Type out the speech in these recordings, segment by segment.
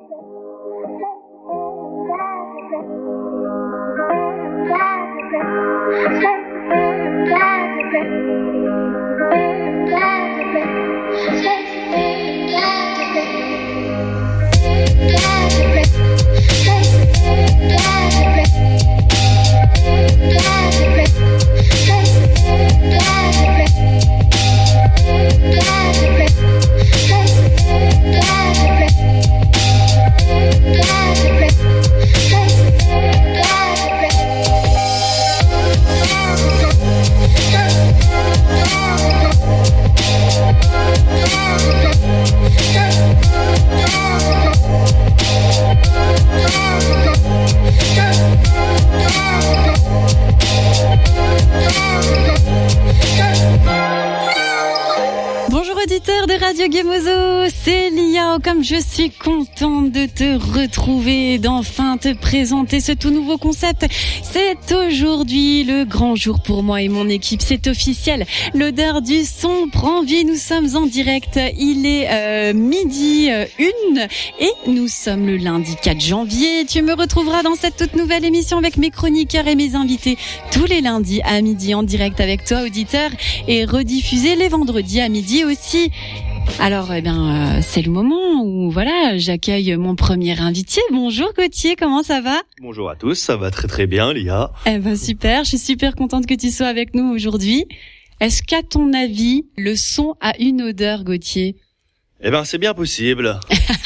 Radio Gemozo, c'est Lia. Comme je suis contente de te retrouver, d'enfin te présenter ce tout nouveau concept. C'est aujourd'hui le grand jour pour moi et mon équipe. C'est officiel. L'odeur du son prend vie. Nous sommes en direct. Il est midi 1 et nous sommes le lundi 4 janvier. Tu me retrouveras dans cette toute nouvelle émission avec mes chroniqueurs et mes invités tous les lundis à midi en direct avec toi, auditeur, et rediffusé les vendredis à midi aussi. Alors, c'est le moment où, voilà, j'accueille mon premier invité. Bonjour Gauthier, comment ça va ? Bonjour à tous, ça va très très bien, Lia. Super, je suis super contente que tu sois avec nous aujourd'hui. Est-ce qu'à ton avis, le son a une odeur, Gauthier ? C'est bien possible.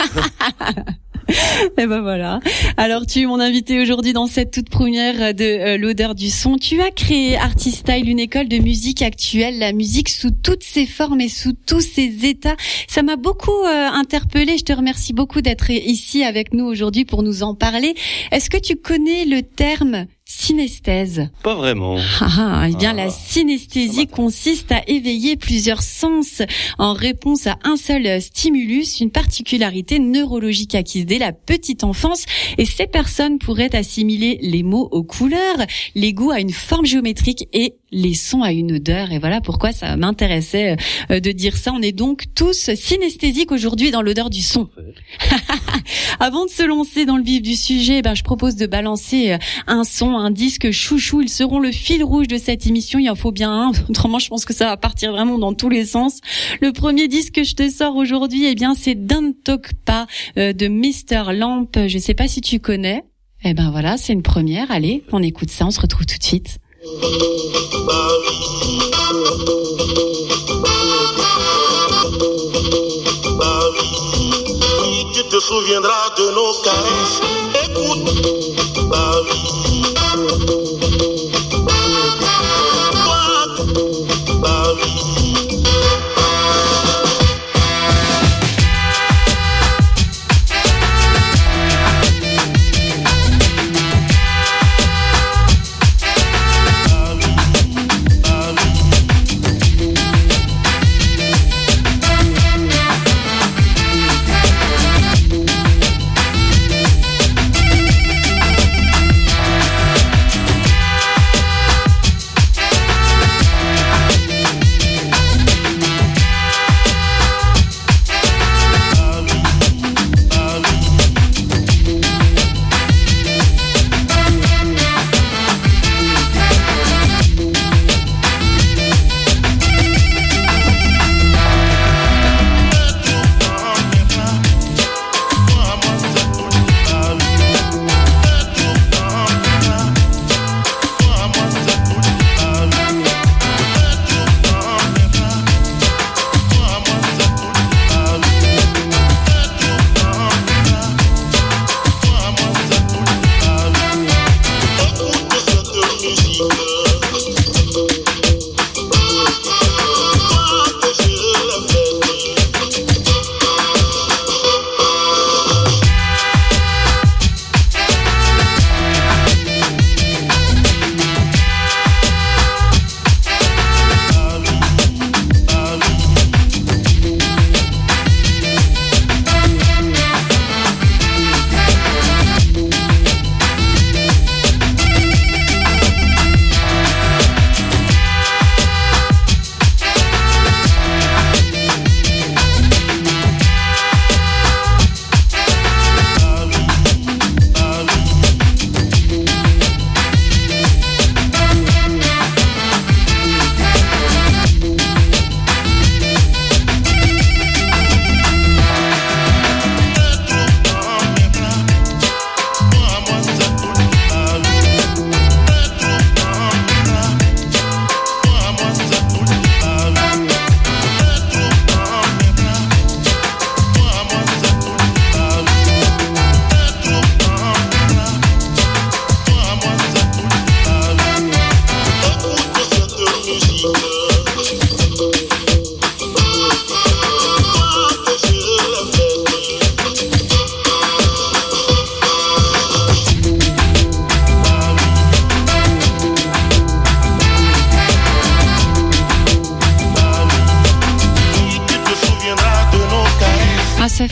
Voilà. Alors tu es mon invité aujourd'hui dans cette toute première de l'odeur du son. Tu as créé Artistyle, une école de musique actuelle, la musique sous toutes ses formes et sous tous ses états. Ça m'a beaucoup interpellée. Je te remercie beaucoup d'être ici avec nous aujourd'hui pour nous en parler. Est-ce que tu connais le terme synestèse? Pas vraiment. La synesthésie consiste à éveiller plusieurs sens en réponse à un seul stimulus, une particularité neurologique acquise dès la petite enfance. Et ces personnes pourraient assimiler les mots aux couleurs, les goûts à une forme géométrique et les sons à une odeur. Et voilà pourquoi ça m'intéressait de dire ça. On est donc tous synesthésiques aujourd'hui dans l'odeur du son. Avant de se lancer dans le vif du sujet, je propose de balancer un son, un disque chouchou. Ils seront le fil rouge de cette émission. Il en faut bien un. Autrement, je pense que ça va partir vraiment dans tous les sens. Le premier disque que je te sors aujourd'hui, c'est Don't Talk Pas de Mr. Lamp. Je sais pas si tu connais. Voilà, c'est une première. Allez, on écoute ça. On se retrouve tout de suite. Tu te souviendras de nos caresses. Écoute,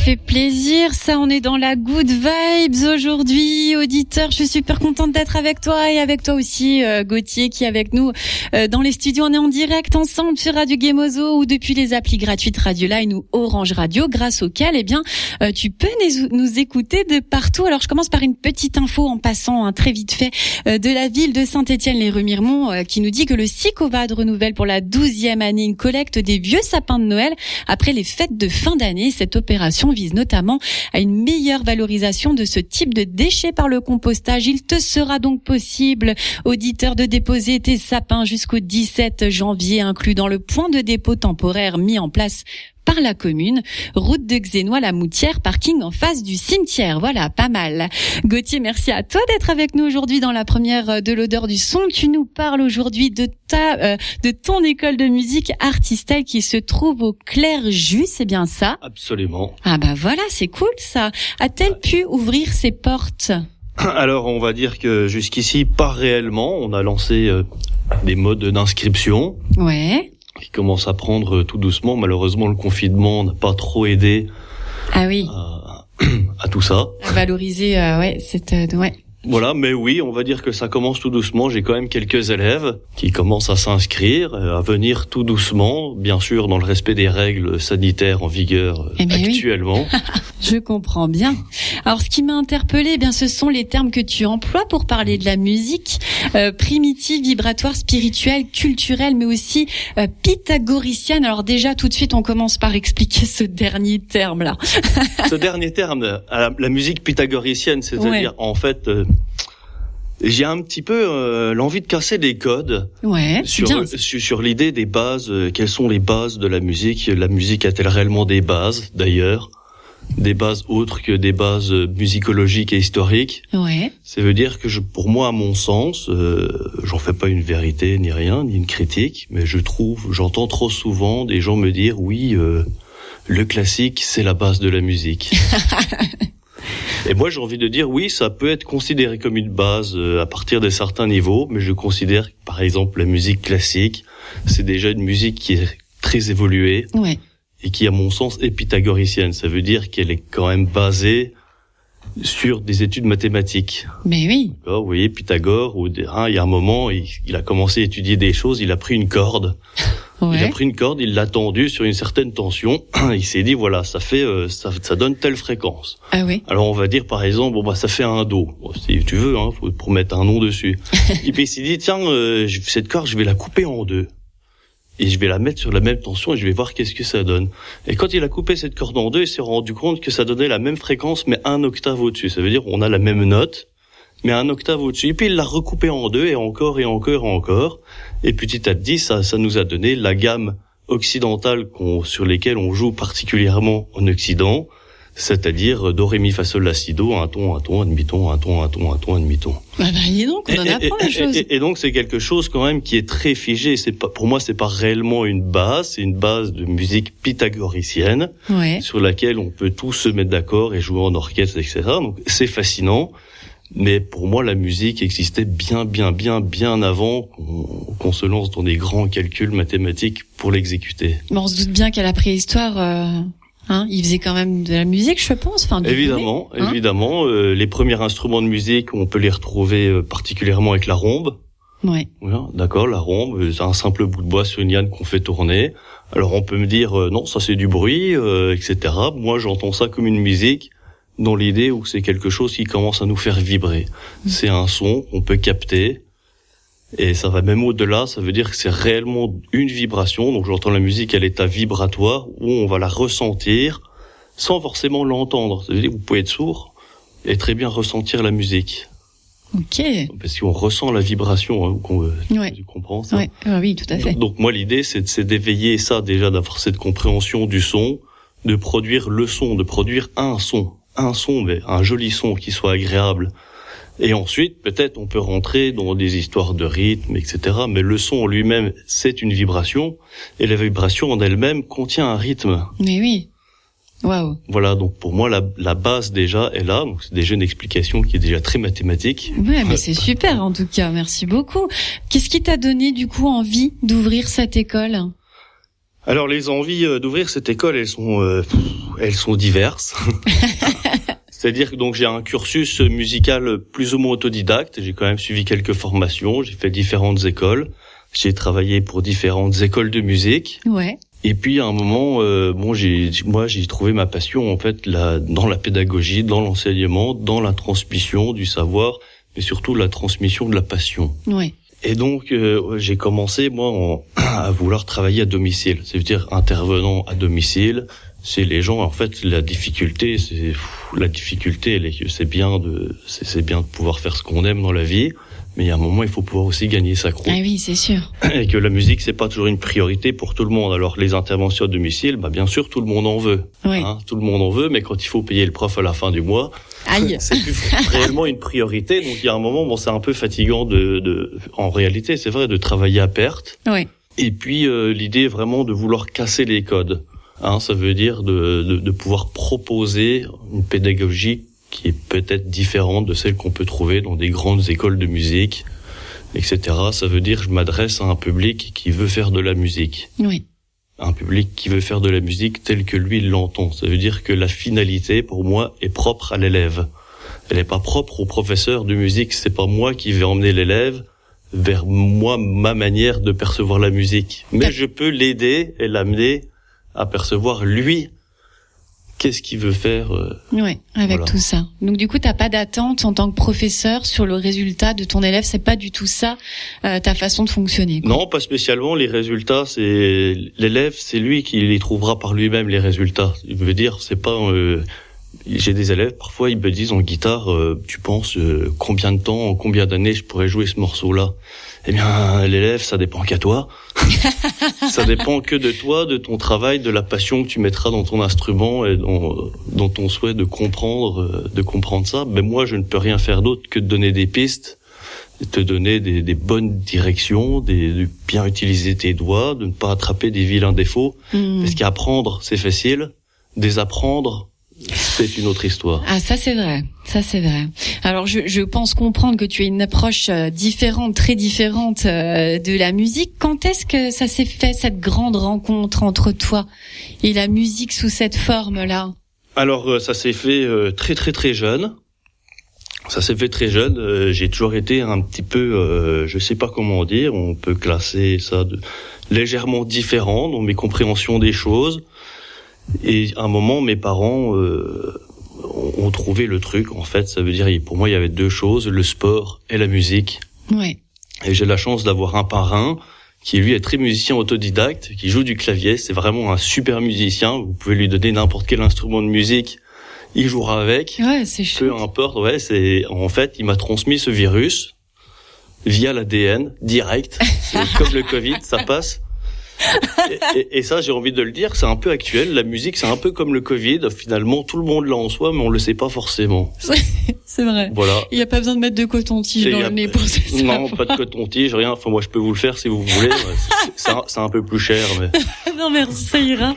fait plaisir. Ça, on est dans la good vibes aujourd'hui. Auditeur, je suis super contente d'être avec toi et avec toi aussi, Gauthier, qui est avec nous dans les studios. On est en direct ensemble sur Radio Gemozo ou depuis les applis gratuites Radio Line ou Orange Radio, grâce auxquelles, tu peux nous écouter de partout. Alors, je commence par une petite info en passant, très vite fait, de la ville de Saint-Étienne-les-Remiremont, qui nous dit que le SICOVAD renouvelle pour la 12e année une collecte des vieux sapins de Noël après les fêtes de fin d'année. Cette opération vise notamment à une meilleure valorisation de ce type de déchets par le compostage. Il te sera donc possible, auditeur, de déposer tes sapins jusqu'au 17 janvier, inclus dans le point de dépôt temporaire mis en place par la commune, route de Xénois-la-Moutière, parking en face du cimetière. Voilà, pas mal. Gauthier, merci à toi d'être avec nous aujourd'hui dans la première de l'odeur du son. Tu nous parles aujourd'hui de ton école de musique Artistel qui se trouve au Clerjus, c'est bien ça? Absolument. Ah bah voilà, c'est cool ça. A-t-elle pu ouvrir ses portes? Alors, on va dire que jusqu'ici, pas réellement. On a lancé des modes d'inscription. Ouais. Qui commence à prendre tout doucement. Malheureusement, le confinement n'a pas trop aidé. Ah oui. À tout ça. À valoriser, ouais. Voilà, mais oui, on va dire que ça commence tout doucement. J'ai quand même quelques élèves qui commencent à s'inscrire, à venir tout doucement, bien sûr dans le respect des règles sanitaires en vigueur actuellement. Oui. Je comprends bien. Alors, ce qui m'a interpellée, ce sont les termes que tu emploies pour parler de la musique, primitive, vibratoire, spirituelle, culturelle, mais aussi pythagoricienne. Alors déjà, tout de suite, on commence par expliquer ce dernier terme-là. Ce dernier terme, la musique pythagoricienne, c'est-à-dire en fait... j'ai un petit peu l'envie de casser des codes sur l'idée des bases. Quelles sont les bases de la musique? La musique a-t-elle réellement des bases, d'ailleurs? Des bases autres que des bases musicologiques et historiques. Ouais. Ça veut dire que pour moi, à mon sens, j'en fais pas une vérité ni rien, ni une critique, mais j'entends trop souvent des gens me dire oui, le classique, c'est la base de la musique. Et moi, j'ai envie de dire, oui, ça peut être considéré comme une base à partir de certains niveaux, mais je considère que, par exemple, la musique classique, c'est déjà une musique qui est très évoluée et qui, à mon sens, est pythagoricienne. Ça veut dire qu'elle est quand même basée sur des études mathématiques. Mais oui. D'accord, vous voyez, Pythagore, il y a un moment, il a commencé à étudier des choses, il a pris une corde. Ouais. Il a pris une corde, il l'a tendue sur une certaine tension. Il s'est dit, voilà, ça fait, ça donne telle fréquence. Ah oui. Alors, on va dire, par exemple, ça fait un do. Bon, si tu veux, faut pour mettre un nom dessus. Et puis, il s'est dit, tiens, cette corde, je vais la couper en deux. Et je vais la mettre sur la même tension et je vais voir qu'est-ce que ça donne. Et quand il a coupé cette corde en deux, il s'est rendu compte que ça donnait la même fréquence, mais un octave au-dessus. Ça veut dire, on a la même note, mais un octave au-dessus. Et puis, il l'a recoupé en deux, et encore, et encore, et encore. Et petit à petit, ça nous a donné la gamme occidentale sur lesquelles on joue particulièrement en Occident, c'est-à-dire do, ré, mi, fa, sol, la, si, do, un ton, un demi-ton, un ton, un demi-ton. Dis donc, on en apprend la chose. Et donc, c'est quelque chose quand même qui est très figé. Pour moi, c'est pas réellement une base, c'est une base de musique pythagoricienne, sur laquelle on peut tous se mettre d'accord et jouer en orchestre, etc. Donc, c'est fascinant. Mais pour moi, la musique existait bien avant qu'on se lance dans des grands calculs mathématiques pour l'exécuter. On se doute bien qu'à la préhistoire, il faisait quand même de la musique, je pense. Évidemment. Les premiers instruments de musique, on peut les retrouver particulièrement avec la rombe. Ouais. Voilà, d'accord, la rombe, c'est un simple bout de bois sur une liane qu'on fait tourner. Alors on peut me dire, non, ça c'est du bruit, etc. Moi, j'entends ça comme une musique, dans l'idée où c'est quelque chose qui commence à nous faire vibrer. C'est un son qu'on peut capter, et ça va même au-delà, ça veut dire que c'est réellement une vibration. Donc j'entends la musique à l'état vibratoire, où on va la ressentir, sans forcément l'entendre. Ça veut dire que vous pouvez être sourd, et très bien ressentir la musique. Ok. Parce qu'on ressent la vibration, tu comprends ça? Oui, tout à fait. Donc moi, l'idée, c'est d'éveiller ça déjà, d'avoir cette compréhension du son, de produire le son, de produire un son, mais un joli son qui soit agréable. Et ensuite, peut-être, on peut rentrer dans des histoires de rythme, etc. Mais le son en lui-même, c'est une vibration, et la vibration en elle-même contient un rythme. Mais oui. Waouh. Voilà, donc pour moi, la base déjà est là. Donc c'est déjà une explication qui est déjà très mathématique. Ouais, mais c'est super en tout cas. Merci beaucoup. Qu'est-ce qui t'a donné du coup envie d'ouvrir cette école ? Alors les envies d'ouvrir cette école, elles elles sont diverses. C'est-à-dire que donc j'ai un cursus musical plus ou moins autodidacte. J'ai quand même suivi quelques formations. J'ai fait différentes écoles. J'ai travaillé pour différentes écoles de musique. Ouais. Et puis à un moment, j'ai trouvé ma passion en fait dans la pédagogie, dans l'enseignement, dans la transmission du savoir, mais surtout la transmission de la passion. Ouais. Et donc j'ai commencé moi à vouloir travailler à domicile, c'est-à-dire intervenant à domicile. C'est les gens en fait la difficulté, c'est bien de pouvoir faire ce qu'on aime dans la vie. Mais il y a un moment, il faut pouvoir aussi gagner sa croûte. Ah oui, c'est sûr. Et que la musique, c'est pas toujours une priorité pour tout le monde. Alors, les interventions à domicile, bien sûr, tout le monde en veut. Oui. Tout le monde en veut, mais quand il faut payer le prof à la fin du mois, c'est plus réellement une priorité. Donc, il y a un moment, c'est un peu fatigant en réalité, c'est vrai, de travailler à perte. Oui. Et puis, l'idée est vraiment de vouloir casser les codes. Ça veut dire de pouvoir proposer une pédagogie qui est peut-être différente de celle qu'on peut trouver dans des grandes écoles de musique, etc. Ça veut dire que je m'adresse à un public qui veut faire de la musique. Oui. Un public qui veut faire de la musique tel que lui l'entend. Ça veut dire que la finalité, pour moi, est propre à l'élève. Elle n'est pas propre au professeur de musique. C'est pas moi qui vais emmener l'élève vers ma manière de percevoir la musique. Mais je peux l'aider et l'amener à percevoir lui qu'est-ce qu'il veut faire avec tout ça. Donc du coup, t'as pas d'attente en tant que professeur sur le résultat de ton élève, c'est pas du tout ça ta façon de fonctionner, quoi. Non, pas spécialement. Les résultats, c'est l'élève, c'est lui qui les trouvera par lui-même, les résultats. Je veux dire, c'est pas j'ai des élèves, parfois ils me disent en guitare, tu penses combien de temps, en combien d'années je pourrais jouer ce morceau-là? Eh bien, l'élève, ça dépend qu'à toi. Ça dépend que de toi, de ton travail, de la passion que tu mettras dans ton instrument et dans ton souhait de comprendre ça. Mais moi, je ne peux rien faire d'autre que de donner des pistes, de te donner des bonnes directions, de bien utiliser tes doigts, de ne pas attraper des vilains défauts. Parce qu'apprendre, c'est facile. Désapprendre, c'est une autre histoire. Ah, ça c'est vrai. Alors je pense comprendre que tu as une approche différente, très différente de la musique. Quand est-ce que ça s'est fait, cette grande rencontre entre toi et la musique sous cette forme-là? Alors ça s'est fait très très très jeune. Ça s'est fait très jeune. J'ai toujours été un petit peu, je sais pas comment dire, on peut classer ça de légèrement différent dans mes compréhensions des choses. Et à un moment, mes parents ont trouvé le truc. En fait, ça veut dire, pour moi, il y avait deux choses, le sport et la musique. Ouais. Et j'ai la chance d'avoir un parrain qui, lui, est très musicien autodidacte, qui joue du clavier. C'est vraiment un super musicien. Vous pouvez lui donner n'importe quel instrument de musique, il jouera avec. Ouais, c'est chouette. Peu importe. Ouais, en fait, il m'a transmis ce virus via l'ADN direct. Comme le Covid, ça passe. Et ça, j'ai envie de le dire, c'est un peu actuel. La musique, c'est un peu comme le Covid. Finalement, tout le monde l'a en soi, mais on le sait pas forcément. C'est vrai. Voilà. Il y a pas besoin de mettre de coton-tige dans le nez pour ça. Non, pas de coton-tige, rien. Enfin, moi, je peux vous le faire si vous voulez. C'est un peu plus cher, mais. Non, merci, ça ira.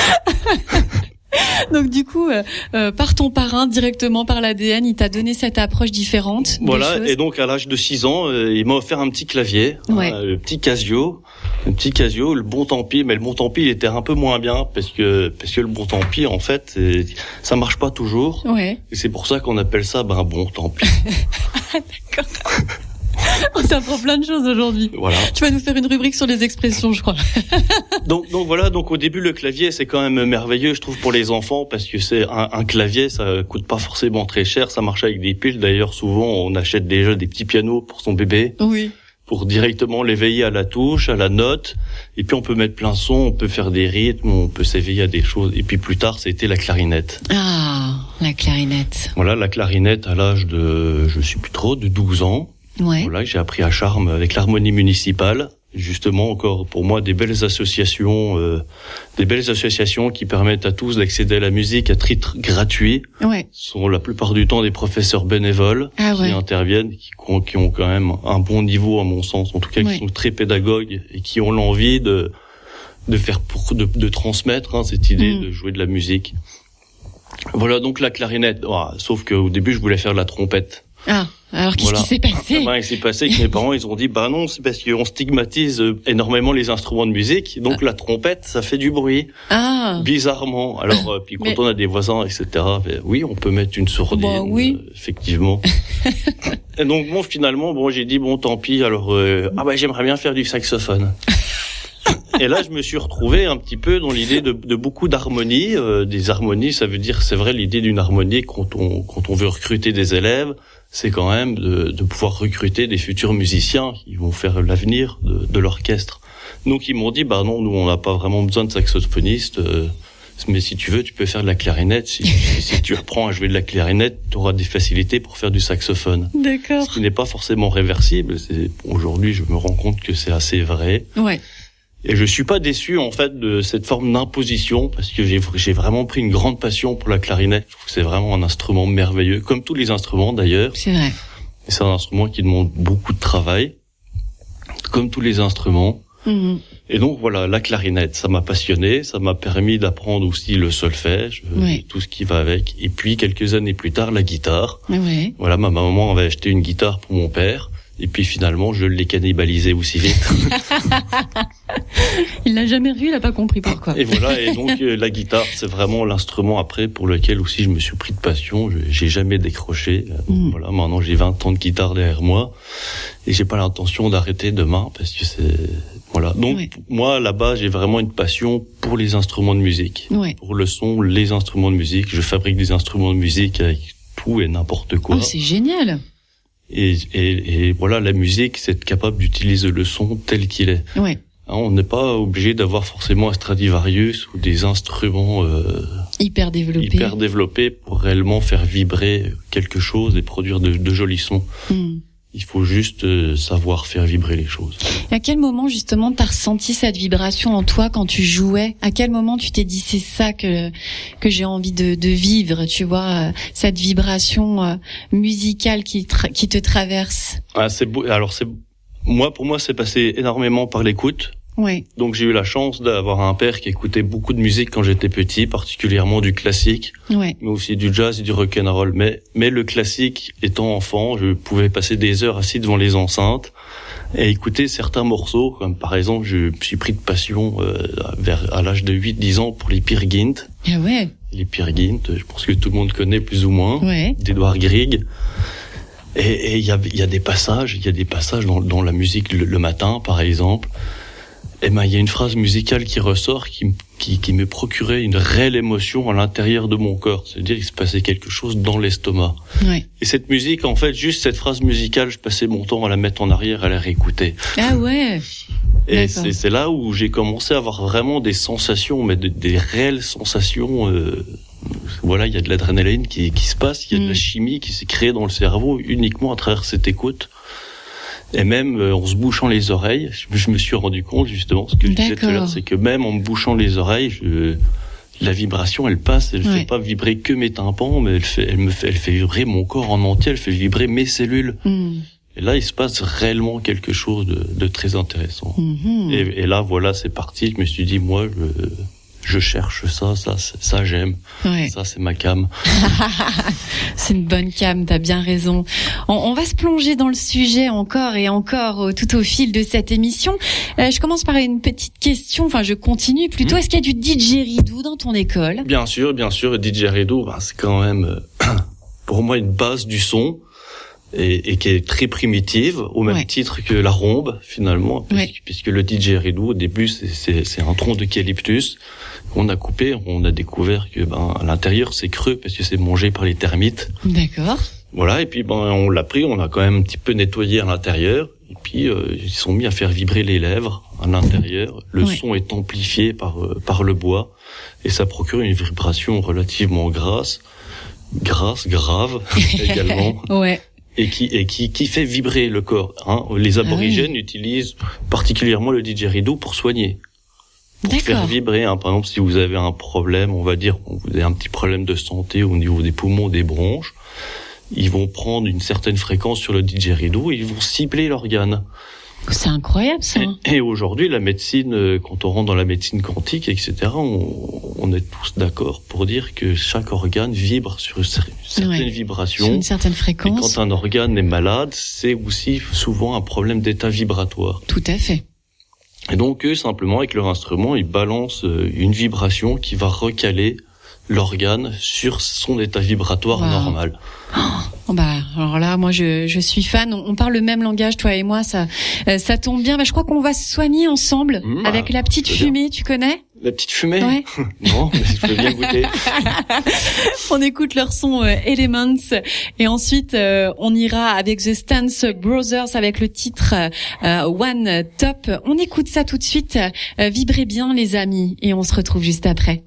Donc du coup, par ton parrain, directement par l'ADN, il t'a donné cette approche différente. Voilà, et donc à l'âge de 6 ans, il m'a offert un petit clavier, le petit Casio, le bon tant pis, mais le bon tant pis il était un peu moins bien parce que le bon tant pis en fait, ça marche pas toujours. Ouais. Et c'est pour ça qu'on appelle ça bon tant pis. D'accord. On t'apprend plein de choses aujourd'hui. Voilà. Tu vas nous faire une rubrique sur les expressions, je crois. Donc voilà, donc au début le clavier c'est quand même merveilleux, je trouve, pour les enfants, parce que c'est un clavier, ça coûte pas forcément très cher, ça marche avec des piles. D'ailleurs, souvent on achète déjà des petits pianos pour son bébé. Oui. Pour directement l'éveiller à la touche, à la note, et puis on peut mettre plein son, on peut faire des rythmes, on peut s'éveiller à des choses. Et puis plus tard, c'était la clarinette. Ah, la clarinette. Voilà, la clarinette à l'âge de, je sais plus trop, de 12 ans. Ouais. Voilà, j'ai appris à Charmes avec l'harmonie municipale. Justement, encore pour moi, des belles associations qui permettent à tous d'accéder à la musique à titre gratuit. Ouais. Ce sont la plupart du temps des professeurs bénévoles qui interviennent, qui ont quand même un bon niveau à mon sens, en tout cas qui sont très pédagogues et qui ont l'envie de transmettre cette idée de jouer de la musique. Voilà donc la clarinette. Sauf qu'au début je voulais faire de la trompette. Ah. Alors, qu'est-ce qui s'est passé? Il s'est passé que mes parents, ils ont dit, bah non, c'est parce qu'on stigmatise énormément les instruments de musique. Donc, la trompette, ça fait du bruit. Ah. Bizarrement. Alors, puis quand on a des voisins, etc., oui, on peut mettre une sourdine. Bah, oui. Effectivement. Et donc, bon, finalement, j'ai dit, bon, tant pis. Alors, j'aimerais bien faire du saxophone. Et là, je me suis retrouvé un petit peu dans l'idée de beaucoup d'harmonies. Des harmonies, ça veut dire, c'est vrai, l'idée d'une harmonie quand on veut recruter des élèves, c'est quand même de pouvoir recruter des futurs musiciens qui vont faire l'avenir de l'orchestre. Donc ils m'ont dit, bah non, nous on n'a pas vraiment besoin de saxophonistes, mais si tu veux, tu peux faire de la clarinette. Si tu apprends à jouer de la clarinette, tu auras des facilités pour faire du saxophone. D'accord. Ce qui n'est pas forcément réversible. Aujourd'hui, je me rends compte que c'est assez vrai. Ouais. Et je suis pas déçu en fait de cette forme d'imposition parce que j'ai vraiment pris une grande passion pour la clarinette. Je trouve que c'est vraiment un instrument merveilleux, comme tous les instruments d'ailleurs. C'est vrai. Et c'est un instrument qui demande beaucoup de travail, comme tous les instruments. Mmh. Et donc voilà, la clarinette, ça m'a passionné, ça m'a permis d'apprendre aussi le solfège, tout ce qui va avec. Et puis quelques années plus tard, la guitare. Ouais. Voilà, ma maman avait acheté une guitare pour mon père. Et puis finalement, je l'ai cannibalisé aussi vite. Il l'a jamais revu, il a pas compris pourquoi. Et voilà, et donc la guitare, c'est vraiment l'instrument après pour lequel aussi je me suis pris de passion. J'ai jamais décroché. Voilà, maintenant j'ai 20 ans de guitare derrière moi et j'ai pas l'intention d'arrêter demain parce que voilà. Donc moi là-bas, j'ai vraiment une passion pour les instruments de musique, pour le son, les instruments de musique. Je fabrique des instruments de musique avec tout et n'importe quoi. Oh, c'est génial. Et voilà, la musique, c'est être capable d'utiliser le son tel qu'il est. Ouais. On n'est pas obligé d'avoir forcément un Stradivarius ou des instruments hyper développés pour réellement faire vibrer quelque chose et produire de jolis sons. Il faut juste savoir faire vibrer les choses. Et à quel moment justement t'as ressenti cette vibration en toi quand tu jouais? À quel moment tu t'es dit c'est ça que j'ai envie de vivre, tu vois, cette vibration musicale qui te traverse? Ah, c'est beau. Alors pour moi c'est passé énormément par l'écoute. Ouais. Donc j'ai eu la chance d'avoir un père qui écoutait beaucoup de musique quand j'étais petit, particulièrement du classique, mais aussi du jazz et du rock'n'roll. Mais le classique, étant enfant, je pouvais passer des heures assis devant les enceintes et écouter certains morceaux, comme par exemple, je me suis pris de passion à l'âge de 8-10 ans pour les Peer Gynt. Ah ouais. Les Peer Gynt, je pense que tout le monde connaît plus ou moins, d'Edouard Grieg. Et il y a des passages, dans la musique le matin, par exemple. Il y a une phrase musicale qui ressort, qui me procurait une réelle émotion à l'intérieur de mon corps. C'est-à-dire qu'il se passait quelque chose dans l'estomac. Ouais. Et cette musique, en fait, juste cette phrase musicale, je passais mon temps à la mettre en arrière, à la réécouter. Ah ouais. Et c'est là où j'ai commencé à avoir vraiment des sensations, mais des réelles sensations. Voilà, il y a de l'adrénaline qui se passe, il y a de la chimie qui s'est créée dans le cerveau uniquement à travers cette écoute. Et même en se bouchant les oreilles, je me suis rendu compte justement, ce que je disais tout à l'heure, c'est que même en me bouchant les oreilles, la vibration, elle passe, elle fait pas vibrer que mes tympans, mais elle fait vibrer mon corps en entier, elle fait vibrer mes cellules. Et là, il se passe réellement quelque chose de très intéressant. Et là, voilà, c'est parti. Je me suis dit, moi, je cherche ça j'aime. Ouais. Ça, c'est ma cam. C'est une bonne cam, t'as bien raison. On va se plonger dans le sujet encore et encore tout au fil de cette émission. Je commence par une petite question, enfin je continue plutôt. Est-ce qu'il y a du didgeridoo dans ton école? Bien sûr, le didgeridoo, c'est quand même pour moi une base du son. Et qui est très primitive, au même titre que la rombe, finalement, puisque le didgeridoo, au début, c'est un tronc d'eucalyptus qu'on a coupé, on a découvert que, à l'intérieur, c'est creux, parce que c'est mangé par les termites. D'accord. Voilà, et puis, on l'a pris, on a quand même un petit peu nettoyé à l'intérieur, et puis, ils sont mis à faire vibrer les lèvres à l'intérieur. Le son est amplifié par le bois, et ça procure une vibration relativement grave, également. Ouais. Et qui fait vibrer le corps. Les aborigènes utilisent particulièrement le didgeridoo pour soigner. Pour faire vibrer. Par exemple, si vous avez un problème, on va dire, vous avez un petit problème de santé au niveau des poumons, des bronches, ils vont prendre une certaine fréquence sur le didgeridoo et ils vont cibler l'organe. C'est incroyable ça. Et aujourd'hui, la médecine, quand on rentre dans la médecine quantique, etc., on est tous d'accord pour dire que chaque organe vibre sur certaines vibrations. Sur une certaine fréquence. Et quand un organe est malade, c'est aussi souvent un problème d'état vibratoire. Tout à fait. Et donc eux, simplement, avec leur instrument, ils balancent une vibration qui va recaler l'organe sur son état vibratoire normal. Oh, alors là, moi, je suis fan. On parle le même langage, toi et moi. Ça tombe bien. Je crois qu'on va se soigner ensemble avec la petite fumée. Tu connais? La petite fumée? Ouais. Non, mais je peux bien goûter. On écoute leur son Elements et ensuite on ira avec The Stance Brothers avec le titre One Top. On écoute ça tout de suite. Vibrez bien les amis et on se retrouve juste après.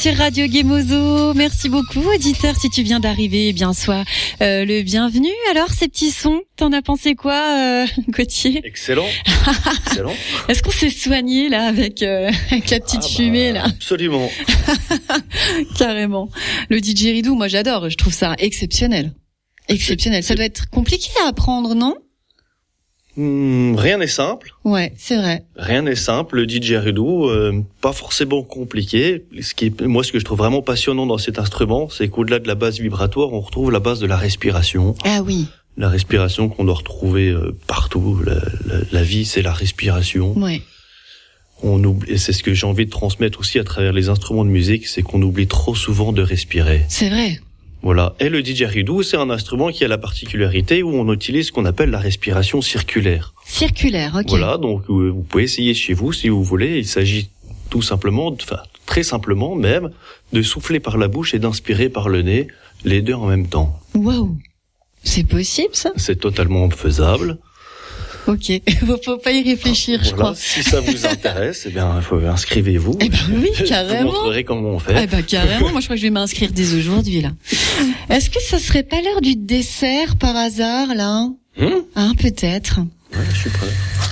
sur Radio Gemozo. Merci beaucoup, auditeur. Si tu viens d'arriver, eh bien, sois le bienvenu. Alors, ces petits sons, t'en as pensé quoi, Gauthier? Excellent. Excellent. Est-ce qu'on s'est soigné, là, avec la petite fumée, là? Absolument. Carrément. Le DJ Ridou, moi, j'adore. Je trouve ça exceptionnel. Exceptionnel. Ça doit être compliqué à apprendre, non? Rien n'est simple. Ouais, c'est vrai. Rien n'est simple. Le didgeridoo, pas forcément compliqué. Ce que je trouve vraiment passionnant dans cet instrument, c'est qu'au-delà de la base vibratoire, on retrouve la base de la respiration. Ah oui. La respiration qu'on doit retrouver partout. La vie, c'est la respiration. Ouais. On oublie, et c'est ce que j'ai envie de transmettre aussi à travers les instruments de musique, c'est qu'on oublie trop souvent de respirer. C'est vrai. Voilà. Et le didgeridoo, c'est un instrument qui a la particularité où on utilise ce qu'on appelle la respiration circulaire. Circulaire, ok. Voilà. Donc, vous pouvez essayer chez vous si vous voulez. Il s'agit tout simplement, très simplement même, de souffler par la bouche et d'inspirer par le nez, les deux en même temps. Waouh. C'est possible, ça? C'est totalement faisable. Ok. Faut pas y réfléchir, je crois. Si ça vous intéresse, eh bien, inscrivez-vous. Eh ben oui, carrément. Je vous montrerai comment on fait. Eh ben, carrément. Moi, je crois que je vais m'inscrire dès aujourd'hui, là. Est-ce que ça serait pas l'heure du dessert, par hasard, là? Hein, peut-être. Ouais, je suis prêt.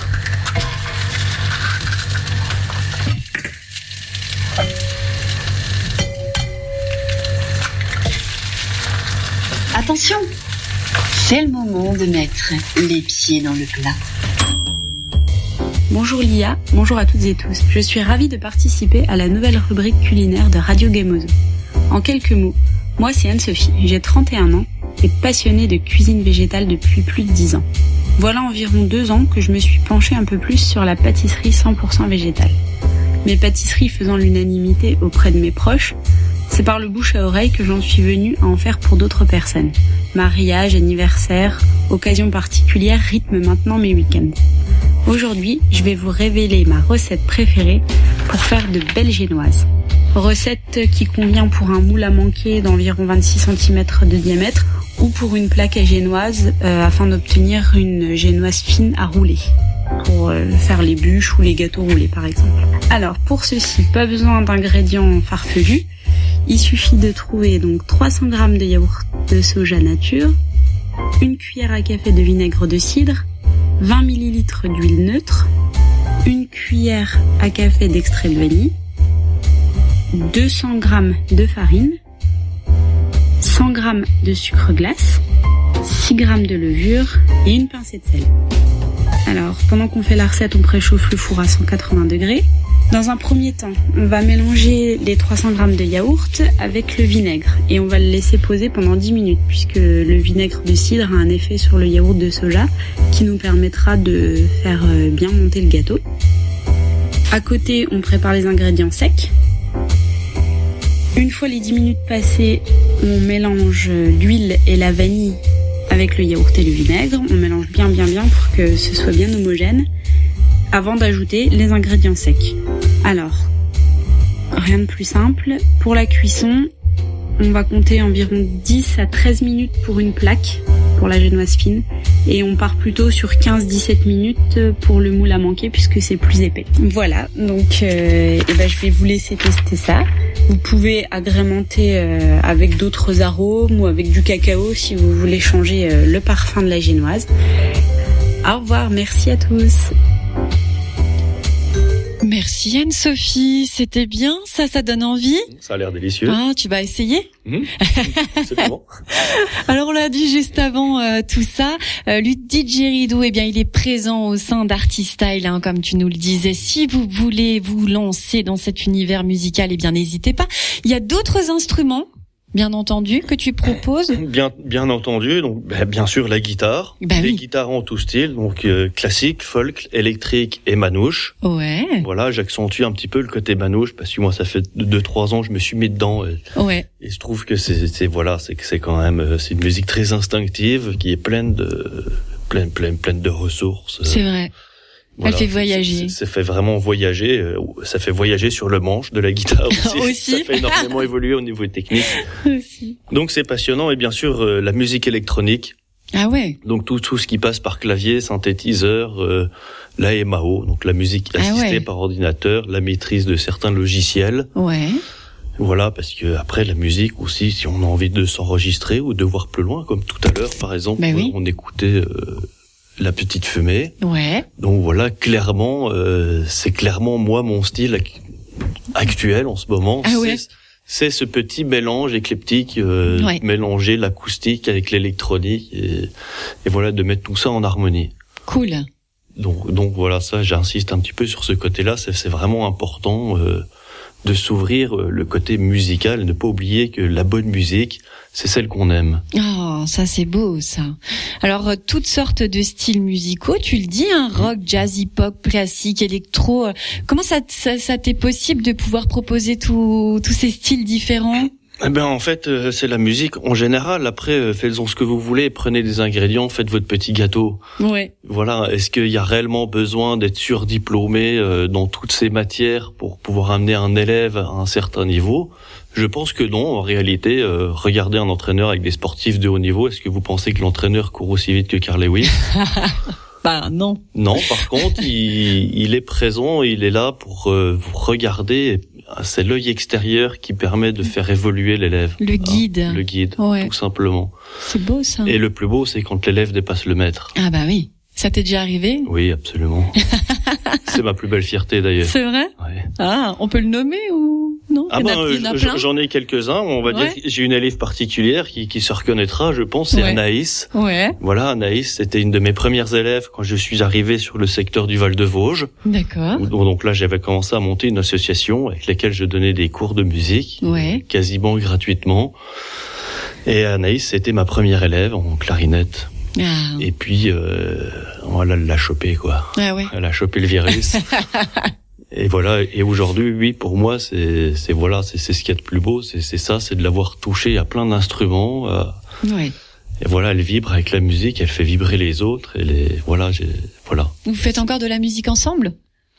Attention, c'est le moment de mettre les pieds dans le plat. Bonjour Lia, bonjour à toutes et tous. Je suis ravie de participer à la nouvelle rubrique culinaire de Radio Gemozo. En quelques mots, moi c'est Anne-Sophie, j'ai 31 ans et passionnée de cuisine végétale depuis plus de 10 ans. Voilà environ 2 ans que je me suis penchée un peu plus sur la pâtisserie 100% végétale. Mes pâtisseries faisant l'unanimité auprès de mes proches, c'est par le bouche à oreille que j'en suis venue à en faire pour d'autres personnes. Mariage, anniversaire, occasions particulières rythment maintenant mes week-ends. Aujourd'hui, je vais vous révéler ma recette préférée pour faire de belles génoises. Recette qui convient pour un moule à manquer d'environ 26 cm de diamètre ou pour une plaque à génoise afin d'obtenir une génoise fine à rouler. Pour faire les bûches ou les gâteaux roulés par exemple. Alors pour ceci, pas besoin d'ingrédients farfelus. Il suffit de trouver donc 300 g de yaourt de soja nature, une cuillère à café de vinaigre de cidre, 20 ml d'huile neutre, une cuillère à café d'extrait de vanille, 200 g de farine, 100 g de sucre glace, 6 g de levure et une pincée de sel. Alors, pendant qu'on fait la recette, on préchauffe le four à 180 degrés. Dans un premier temps, on va mélanger les 300 g de yaourt avec le vinaigre et on va le laisser poser pendant 10 minutes puisque le vinaigre de cidre a un effet sur le yaourt de soja qui nous permettra de faire bien monter le gâteau. À côté, on prépare les ingrédients secs. Une fois les 10 minutes passées, on mélange l'huile et la vanille avec le yaourt et le vinaigre. On mélange bien pour que ce soit bien homogène avant d'ajouter les ingrédients secs. Alors, rien de plus simple. Pour la cuisson, on va compter environ 10 à 13 minutes pour une plaque, pour la génoise fine, et on part plutôt sur 15-17 minutes pour le moule à manquer puisque c'est plus épais. Voilà, donc je vais vous laisser tester ça. Vous pouvez agrémenter avec d'autres arômes ou avec du cacao si vous voulez changer le parfum de la génoise. Au revoir, merci à tous. Merci Anne-Sophie, c'était bien, ça donne envie. Ça a l'air délicieux. Ah, tu vas essayer? Absolument. Alors on l'a dit juste avant tout ça, le didgeridoo, eh bien il est présent au sein d'Artistyle, hein, comme tu nous le disais. Si vous voulez vous lancer dans cet univers musical, eh bien n'hésitez pas. Il y a d'autres instruments, bien entendu, que tu proposes. Bien entendu, donc bien sûr la guitare, les guitares en tout style, donc classique, folk, électrique et manouche. Ouais. Voilà, j'accentue un petit peu le côté manouche parce que moi ça fait 2-3 ans que je me suis mis dedans. Ouais. Et je trouve que c'est quand même c'est une musique très instinctive qui est pleine de ressources. C'est vrai. Voilà, elle fait voyager. Ça fait vraiment voyager. Ça fait voyager sur le manche de la guitare aussi. Ça fait énormément évoluer au niveau technique. Aussi. Donc c'est passionnant et bien sûr la musique électronique. Ah ouais. Donc tout ce qui passe par clavier, synthétiseur, la MAO, donc la musique assistée par ordinateur, la maîtrise de certains logiciels. Ouais. Voilà, parce que après la musique aussi, si on a envie de s'enregistrer ou de voir plus loin, comme tout à l'heure par exemple, oui. on écoutait La Petite Fumée. Ouais. Donc voilà, clairement, c'est clairement moi mon style actuel en ce moment. Ah ouais. C'est ce petit mélange éclectique, mélanger l'acoustique avec l'électronique et voilà, de mettre tout ça en harmonie. Cool. Donc voilà, ça, j'insiste un petit peu sur ce côté-là. C'est vraiment important de s'ouvrir le côté musical, ne pas oublier que la bonne musique, c'est celle qu'on aime. Oh, ça c'est beau, ça. Alors, toutes sortes de styles musicaux, tu le dis, hein, rock, jazz, hip-hop, classique, électro. Comment ça t'est possible de pouvoir proposer tous ces styles différents ? Eh ben en fait, c'est la musique en général. Après, faites-en ce que vous voulez, prenez des ingrédients, faites votre petit gâteau. Ouais. Voilà. Est-ce qu'il y a réellement besoin d'être surdiplômé dans toutes ces matières pour pouvoir amener un élève à un certain niveau ? Je pense que non. En réalité, regardez un entraîneur avec des sportifs de haut niveau. Est-ce que vous pensez que l'entraîneur court aussi vite que Carl Lewis ? Bah non. Non. Par contre, il est présent, il est là pour vous regarder. C'est l'œil extérieur qui permet de faire évoluer l'élève. Le guide. Le guide, ouais. Tout simplement. C'est beau ça. Et le plus beau, c'est quand l'élève dépasse le maître. Ah bah oui. Ça t'est déjà arrivé ? Oui, absolument. C'est ma plus belle fierté d'ailleurs. C'est vrai ? Ouais. Ah, on peut le nommer ou non ? Ah j'en ai quelques-uns. On va dire que j'ai une élève particulière qui se reconnaîtra, je pense, c'est Anaïs. Ouais. Voilà, Anaïs, c'était une de mes premières élèves quand je suis arrivé sur le secteur du Val-de-Vosges. D'accord. Donc là, j'avais commencé à monter une association avec laquelle je donnais des cours de musique, quasiment gratuitement. Et Anaïs, c'était ma première élève en clarinette. Ah. Et puis, voilà, elle l'a chopé, quoi. Ah ouais. Elle a chopé le virus. Et voilà. Et aujourd'hui, oui, pour moi, c'est ce qu'il y a de plus beau. C'est ça, c'est de l'avoir touché à plein d'instruments. Ouais. Et voilà, elle vibre avec la musique, elle fait vibrer les autres. Voilà. Vous faites encore de la musique ensemble ?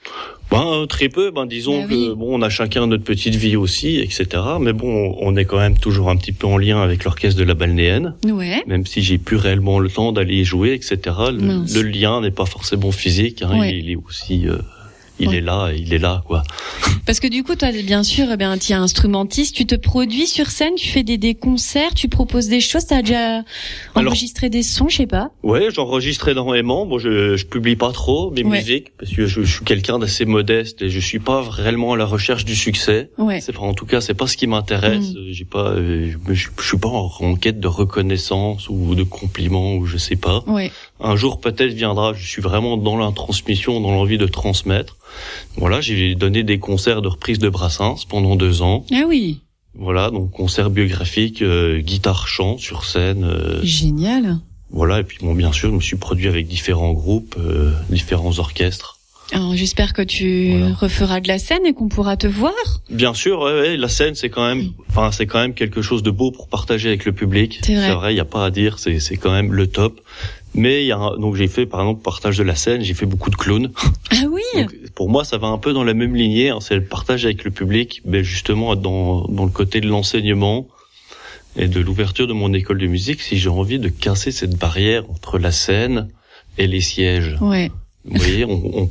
Très peu. Disons que on a chacun notre petite vie aussi, etc. Mais bon, on est quand même toujours un petit peu en lien avec l'orchestre de la Balnéenne. Ouais. Même si j'ai plus réellement le temps d'aller y jouer, etc. Le lien n'est pas forcément physique. Hein, il est aussi. Il est là, quoi. Parce que du coup, toi, bien sûr, tu es instrumentiste, tu te produis sur scène, tu fais des concerts, tu proposes des choses, t'as déjà enregistré des sons, je sais pas. Ouais, j'enregistre énormément. Bon, je publie pas trop mes musiques parce que je suis quelqu'un d'assez modeste et je suis pas réellement à la recherche du succès. Ouais. En tout cas, c'est pas ce qui m'intéresse. Je suis pas en quête de reconnaissance ou de compliments ou je sais pas. Ouais. Un jour peut-être viendra. Je suis vraiment dans la transmission, dans l'envie de transmettre. Voilà, j'ai donné des concerts de reprise de Brassens pendant 2 ans. Ah oui. Voilà, donc concert biographique, guitare-chant sur scène. Génial. Voilà, et puis bien sûr, je me suis produit avec différents groupes, différents orchestres. Alors, j'espère que tu referas de la scène et qu'on pourra te voir. Bien sûr, ouais, la scène c'est quand même quelque chose de beau pour partager avec le public. C'est vrai, il y a pas à dire, c'est quand même le top. Mais donc j'ai fait par exemple partage de la scène, j'ai fait beaucoup de clowns. Ah oui. Donc, pour moi, ça va un peu dans la même lignée, hein, c'est le partage avec le public, mais justement dans le côté de l'enseignement et de l'ouverture de mon école de musique, si j'ai envie de casser cette barrière entre la scène et les sièges. Ouais. Vous voyez,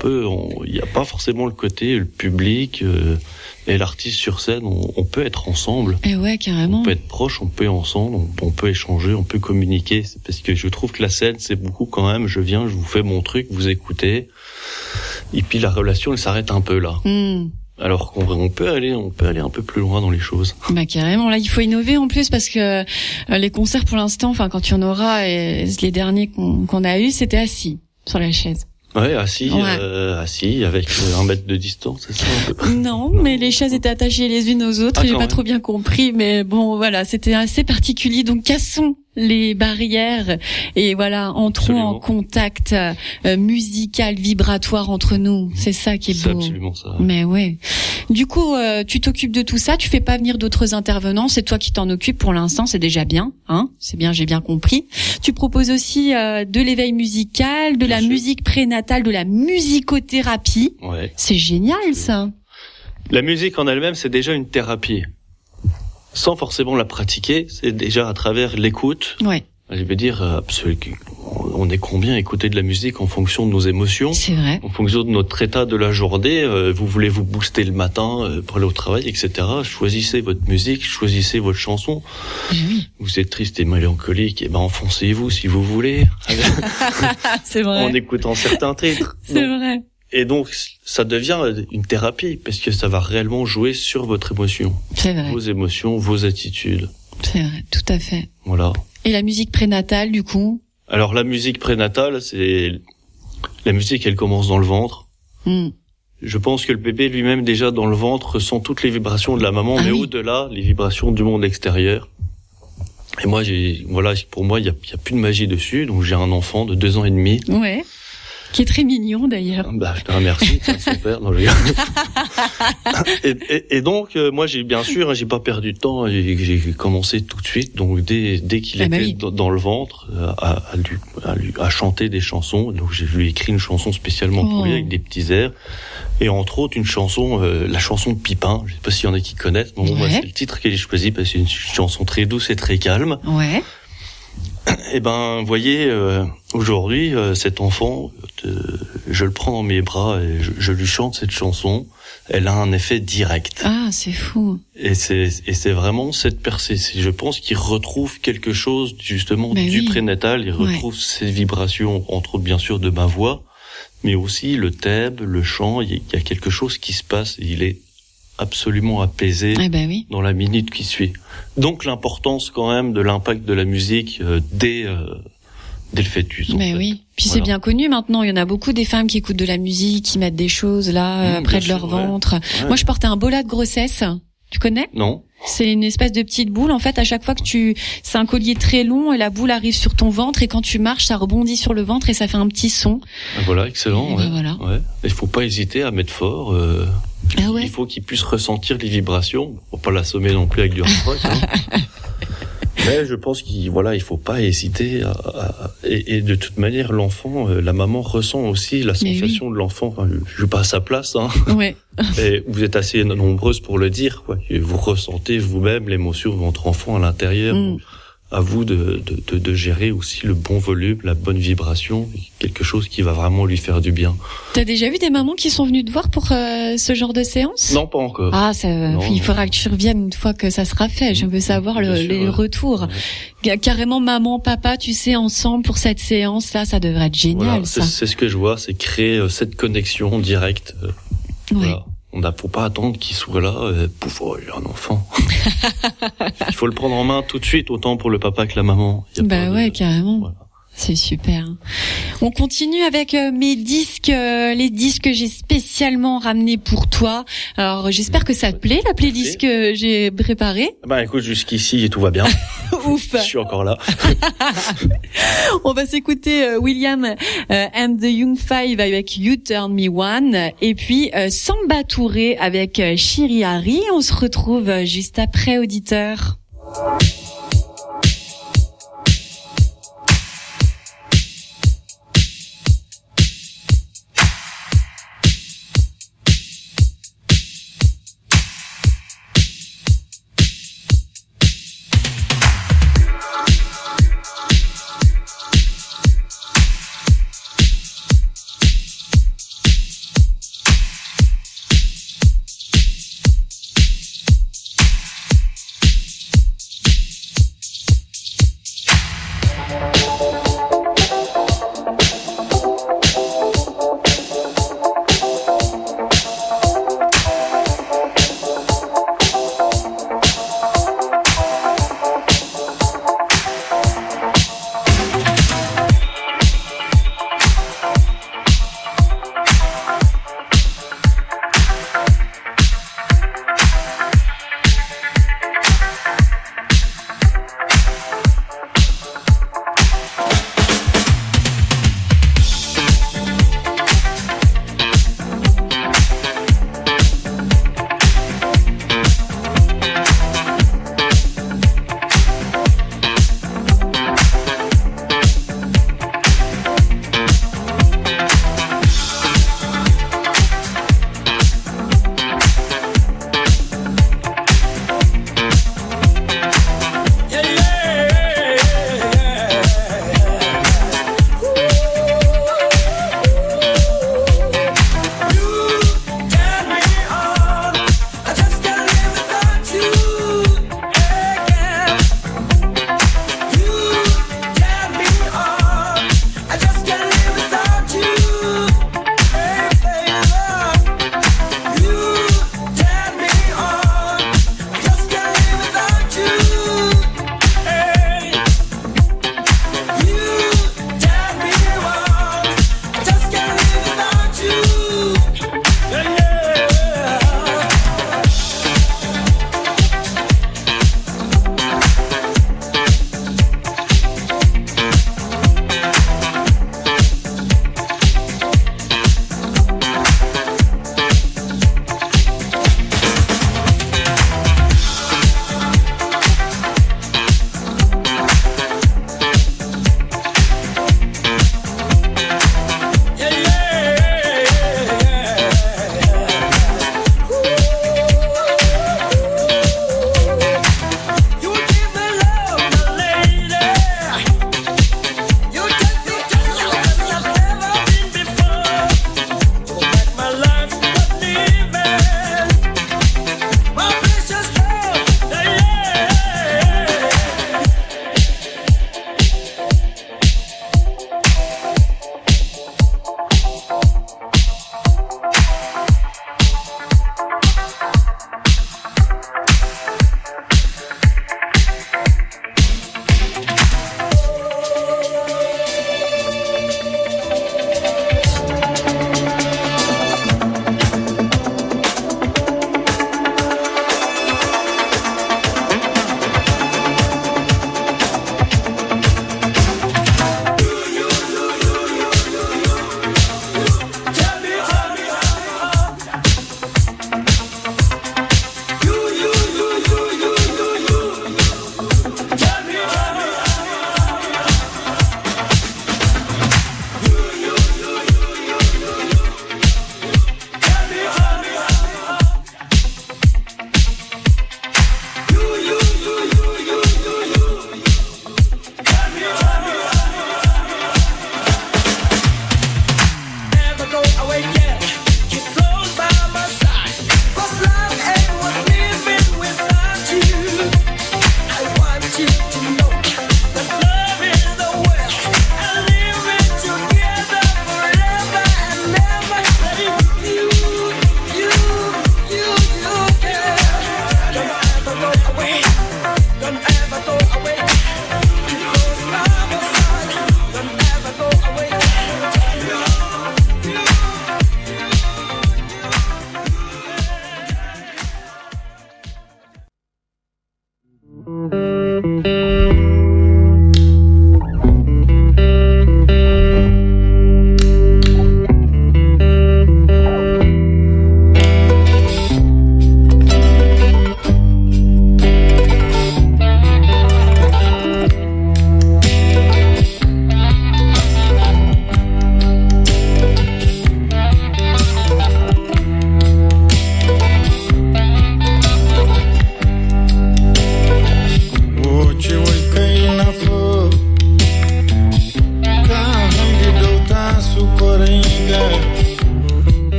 il n'y a pas forcément le côté le public et l'artiste sur scène. On peut être ensemble. Et ouais, carrément. On peut être proche, on peut être ensemble, on peut échanger, on peut communiquer. C'est parce que je trouve que la scène, c'est beaucoup quand même. Je viens, je vous fais mon truc, vous écoutez, et puis la relation, elle s'arrête un peu là. Alors qu'on peut aller un peu plus loin dans les choses. Bah carrément, là il faut innover en plus parce que les concerts pour l'instant, enfin quand il y en aura, et les derniers qu'on a eus, c'était assis sur la chaise. Ouais, assis avec 1 mètre de distance, c'est ça à peu près. Non, mais les chaises étaient attachées les unes aux autres. J'ai pas trop bien compris, mais bon, voilà, c'était assez particulier. Donc cassons les barrières et voilà, entrons en contact musical, vibratoire entre nous. C'est ça qui est beau. C'est absolument ça. Mais ouais. Du coup, tu t'occupes de tout ça, tu fais pas venir d'autres intervenants, c'est toi qui t'en occupes pour l'instant, c'est déjà bien, hein. C'est bien, j'ai bien compris. Tu proposes aussi de l'éveil musical, de la musique prénatale, de la musicothérapie. Ouais. C'est génial ça. La musique en elle-même, c'est déjà une thérapie. Sans forcément la pratiquer, c'est déjà à travers l'écoute. Ouais. Je veux dire, on est combien à écouter de la musique en fonction de nos émotions, C'est vrai. en fonction de notre état de la journée. Vous voulez vous booster le matin pour aller au travail, etc. Choisissez votre musique, choisissez votre chanson. Oui. Vous êtes triste et mélancolique, et ben enfoncez-vous si vous voulez, C'est vrai. en écoutant certains titres. C'est Donc, vrai. et donc, ça devient une thérapie, parce que ça va réellement jouer sur votre émotion, C'est vrai. vos émotions, vos attitudes. C'est vrai. Tout à fait. Voilà. Et la musique prénatale, du coup? Alors, la musique prénatale, la musique, elle commence dans le ventre. Je pense que le bébé lui-même, déjà dans le ventre, ressent toutes les vibrations de la maman, mais au-delà, les vibrations du monde extérieur. Et moi, pour moi, il y a plus de magie dessus. Donc, j'ai un enfant de 2 ans et demi. Ouais. Qui est très mignon, d'ailleurs. Bah, je te remercie, c'est super. Non, et donc, moi, j'ai pas perdu de temps. J'ai commencé tout de suite. Donc, dès qu'il était dans le ventre, à chanter des chansons. Donc, je lui ai écrit une chanson spécialement pour lui avec des petits airs. Et entre autres, une chanson, la chanson de Pipin. Je sais pas s'il y en a qui connaissent. Bon, moi, c'est le titre que j'ai choisi parce que c'est une chanson très douce et très calme. Ouais. Eh ben, vous voyez, aujourd'hui, cet enfant, je le prends dans mes bras et je lui chante cette chanson. Elle a un effet direct. Ah, c'est fou. Et c'est vraiment cette percée. Je pense qu'il retrouve quelque chose, justement, du prénatal. Il retrouve ces vibrations, entre autres, bien sûr, de ma voix, mais aussi le thème, le chant. Il y a quelque chose qui se passe. Il est absolument apaisé dans la minute qui suit. Donc l'importance quand même de l'impact de la musique dès le fœtus. Mais oui. Puis c'est bien connu maintenant. Il y en a beaucoup des femmes qui écoutent de la musique, qui mettent des choses là près de leur ventre. Ouais. Moi, je portais un bola de grossesse. Tu connais? Non. C'est une espèce de petite boule. En fait, à chaque fois que c'est un collier très long et la boule arrive sur ton ventre et quand tu marches, ça rebondit sur le ventre et ça fait un petit son. Voilà, excellent. Ouais. Voilà. Ouais. Il faut pas hésiter à mettre fort. Il faut qu'il puisse ressentir les vibrations. Faut pas l'assommer non plus avec du rock. Mais je pense il faut pas hésiter et de toute manière, l'enfant, la maman ressent aussi la sensation de l'enfant. Enfin, je suis pas à sa place, hein. Ouais. Et vous êtes assez nombreuses pour le dire, quoi. Et vous ressentez vous-même l'émotion de votre enfant à l'intérieur. À vous de gérer aussi le bon volume, la bonne vibration, quelque chose qui va vraiment lui faire du bien. T'as déjà vu des mamans qui sont venues te voir pour ce genre de séance? Non, pas encore. Ah, il faudra que tu reviennes une fois que ça sera fait. Je veux savoir les retours. Ouais. Carrément maman, papa, tu sais, ensemble pour cette séance-là, ça devrait être génial. Voilà, c'est ce que je vois, c'est créer cette connexion directe. Voilà. Faut pas attendre qu'il soit là, j'ai un enfant. Il faut le prendre en main tout de suite, autant pour le papa que la maman. Carrément. Voilà. C'est super. On continue avec mes disques, les disques que j'ai spécialement ramenés pour toi. Alors, j'espère que ça te plaît, la playlist que j'ai préparée. Écoute, jusqu'ici, tout va bien. Ouf. Je suis encore là. On va s'écouter William and the Young Five avec You Turn Me On. Et puis, Samba Touré avec Chiri Hari. On se retrouve juste après, auditeurs.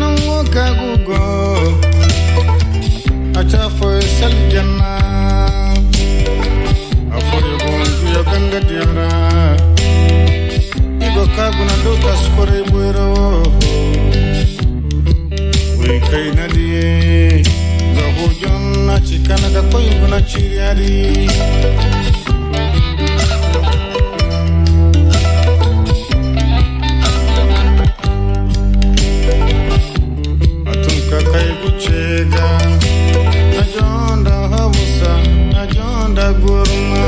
nango kagugo acha foi saljana afoyo bontu ya ganga diara igo kaguna dota skore buero we kaina die go jonna chikana ga koy guna chiriari kai kuchega ajonda hamusa ajonda gurma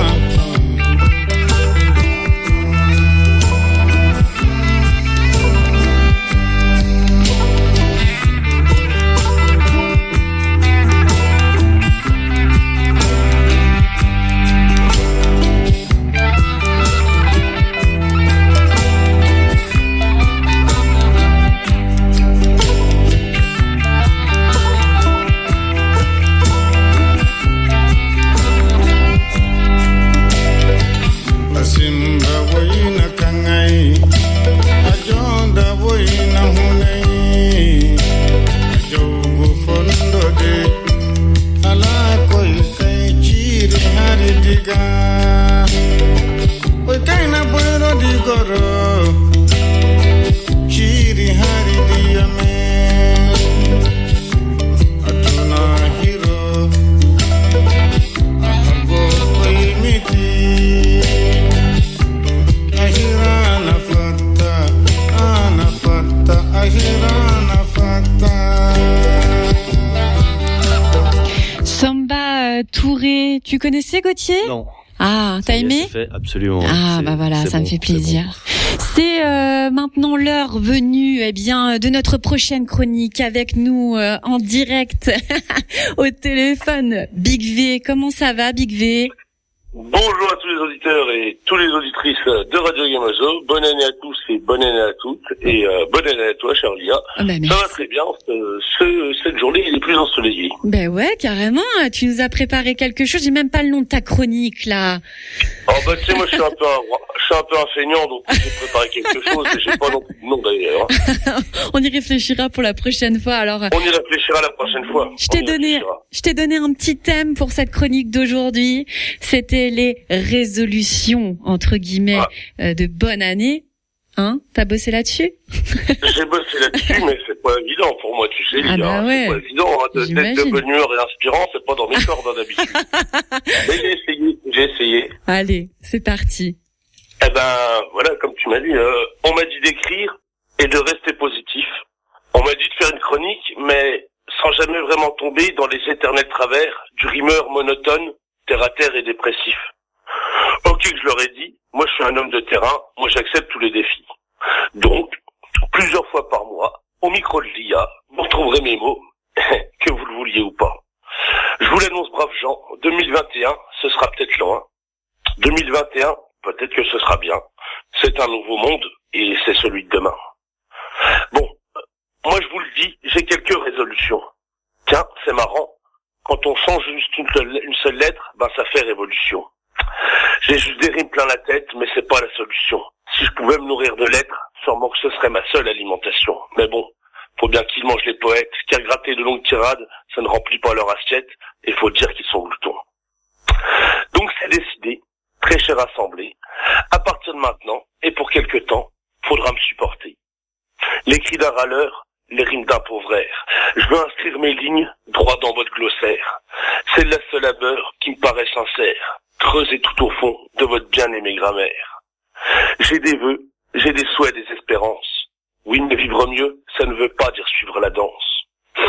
Tu connaissais Gauthier ? Non. Ah, t'as aimé ? C'est fait, absolument. Ah, bah voilà, ça me fait plaisir. C'est maintenant l'heure venue, eh bien, de notre prochaine chronique avec nous en direct au téléphone. Big V, comment ça va, Big V ? Bonjour à tous les auditeurs et toutes les auditrices de Radio Yamazo. Bonne année à tous et bonne année à toutes. Et bonne année à toi, Charlia. Oh bah, ça va très bien. Cette journée, il est plus ensoleillé. Ben ouais, carrément. Tu nous as préparé quelque chose. J'ai même pas le nom de ta chronique, là. Oh bah tu sais, moi je suis un peu un feignant, donc j'ai préparé quelque chose, mais j'ai pas non plus de nom d'ailleurs. On y réfléchira pour la prochaine fois. Alors. On y réfléchira la prochaine fois. Je t'ai donné un petit thème pour cette chronique d'aujourd'hui. C'était les résolutions entre guillemets de bonne année. Hein ? T'as bossé là-dessus ? J'ai bossé là-dessus, mais c'est pas évident pour moi, tu sais, Lila. Bah ouais. C'est pas évident, hein, d'être de bonne humeur et inspirant, c'est pas dans mes cordes, d'habitude. Mais j'ai essayé. Allez, c'est parti. Eh ben, voilà, comme tu m'as dit, on m'a dit d'écrire et de rester positif. On m'a dit de faire une chronique, mais sans jamais vraiment tomber dans les éternels travers du rimeur monotone, terre à terre et dépressif. Ok, je leur ai dit, moi je suis un homme de terrain, moi j'accepte tous les défis. Donc, plusieurs fois par mois, au micro de l'IA, vous retrouverez mes mots, que vous le vouliez ou pas. Je vous l'annonce, braves gens, 2021, ce sera peut-être loin. 2021, peut-être que ce sera bien. C'est un nouveau monde, et c'est celui de demain. Bon, moi je vous le dis, j'ai quelques résolutions. Tiens, c'est marrant, quand on change juste une seule lettre, ben ça fait révolution. J'ai juste des rimes plein la tête, mais c'est pas la solution. Si je pouvais me nourrir de lettres, sûrement que ce serait ma seule alimentation. Mais bon, faut bien qu'ils mangent les poètes, car gratter de longues tirades, ça ne remplit pas leur assiette, et faut dire qu'ils sont gloutons. Donc c'est décidé, très cher assemblée, à partir de maintenant, et pour quelque temps, faudra me supporter. Les cris d'un râleur, les rimes d'un pauvraire. Je veux inscrire mes lignes droit dans votre glossaire. C'est la seule labeur qui me paraît sincère. Creusez tout au fond de votre bien-aimée grammaire. J'ai des vœux, j'ai des souhaits, des espérances. Oui, mais vivre mieux, ça ne veut pas dire suivre la danse.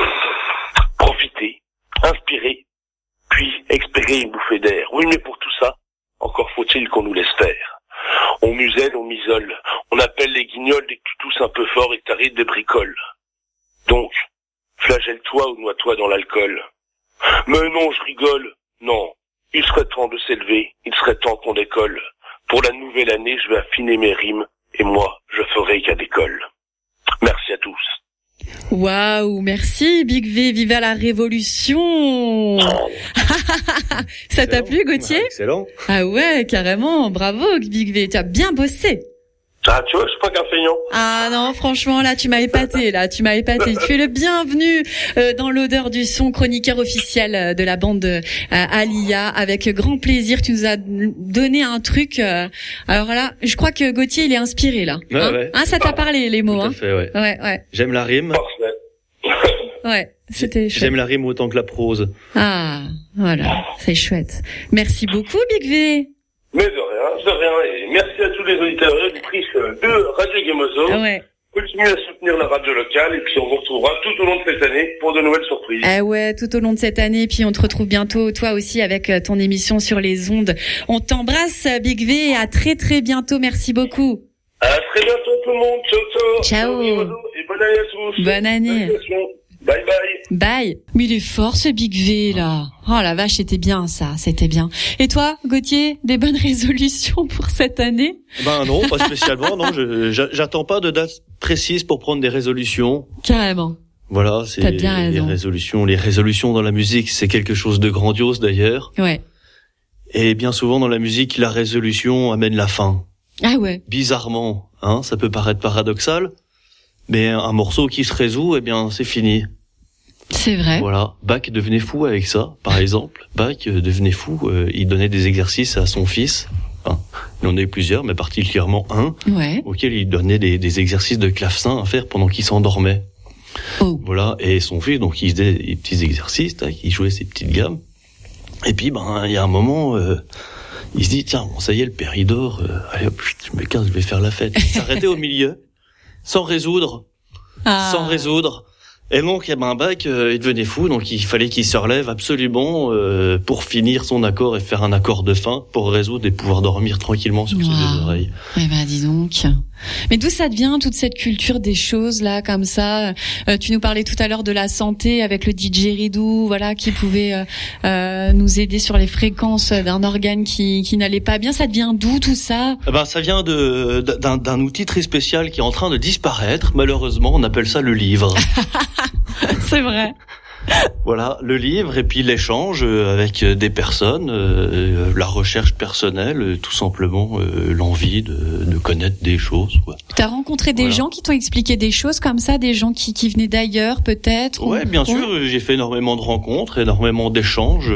Profiter, inspirer, puis expirer une bouffée d'air. Oui, mais pour tout ça, encore faut-il qu'on nous laisse faire. On muselle, on m'isole, on appelle les guignols dès que tu tousses un peu fort et que t'arrives des bricoles. Donc, flagelle-toi ou noie-toi dans l'alcool. Mais non, je rigole, non. Il serait temps de s'élever, il serait temps qu'on décolle. Pour la nouvelle année, je vais affiner mes rimes, et moi, je ferai qu'à d'école. Merci à tous. Waouh, merci Big V, vive la révolution. Ça t'a plu, Gauthier ? Excellent. Ah ouais, carrément, bravo Big V, tu as bien bossé. Ah, tu vois, je suis pas qu'un feignant. Ah non, franchement, là, tu m'as épaté. Tu es le bienvenu dans l'odeur du son, chroniqueur officiel de la bande Alia. Avec grand plaisir, tu nous as donné un truc. Alors là, je crois que Gauthier, il est inspiré, là. Ouais. Ça t'a parlé, les mots. Tout à fait, ouais. Ouais. J'aime la rime. Parfait. Ouais, c'était chouette. J'aime la rime autant que la prose. Ah, voilà, c'est chouette. Merci beaucoup, Big V. Mais de rien. Et merci à tous les auditeurs et auditrices de Radio Gemozo. Ouais. Continuez à soutenir la radio locale et puis on vous retrouvera tout au long de cette année pour de nouvelles surprises. Ouais, tout au long de cette année. Puis on te retrouve bientôt, toi aussi, avec ton émission sur les ondes. On t'embrasse, Big V, et à très très bientôt. Merci beaucoup. À très bientôt tout le monde. Ciao. Ciao. Et bonne année à tous. Bonne année. Bye bye. Bye. Mais il est fort, ce Big V, là. Oh la vache, c'était bien, ça. C'était bien. Et toi, Gauthier, des bonnes résolutions pour cette année? Ben non, pas spécialement, non. J'attends pas de date précise pour prendre des résolutions. Carrément. Voilà, c'est T'as bien raison. Les résolutions dans la musique, c'est quelque chose de grandiose d'ailleurs. Ouais. Et bien souvent dans la musique, la résolution amène la fin. Ah ouais. Bizarrement, ça peut paraître paradoxal, mais un morceau qui se résout, eh bien, c'est fini. C'est vrai. Voilà. Bach devenait fou avec ça, par exemple. Bach devenait fou, il donnait des exercices à son fils. Il en a eu plusieurs, mais particulièrement un, auquel il donnait des exercices de clavecin à faire pendant qu'il s'endormait. Oh. Voilà. Et son fils, donc, il faisait des petits exercices, il jouait ses petites gammes. Et puis, il y a un moment, il se dit, tiens, bon, ça y est, le père, il dort, allez hop, je me casse, je vais faire la fête. Il s'arrêtait au milieu, sans résoudre. Et donc, Bach, il devenait fou, donc il fallait qu'il se relève absolument pour finir son accord et faire un accord de fin pour résoudre et pouvoir dormir tranquillement sur ses deux oreilles. Eh ben, dis donc. Mais d'où ça devient, toute cette culture des choses, là, comme ça? Tu nous parlais tout à l'heure de la santé avec le didgeridoo, voilà, qui pouvait nous aider sur les fréquences d'un organe qui n'allait pas bien. Ça devient d'où, tout ça? Ça vient d'un outil très spécial qui est en train de disparaître. Malheureusement, on appelle ça le livre. C'est vrai. Voilà, le livre et puis l'échange avec des personnes, la recherche personnelle, tout simplement l'envie de connaître des choses. T'as rencontré des gens qui t'ont expliqué des choses comme ça, des gens qui venaient d'ailleurs peut-être? Ouais, bien sûr, j'ai fait énormément de rencontres, énormément d'échanges,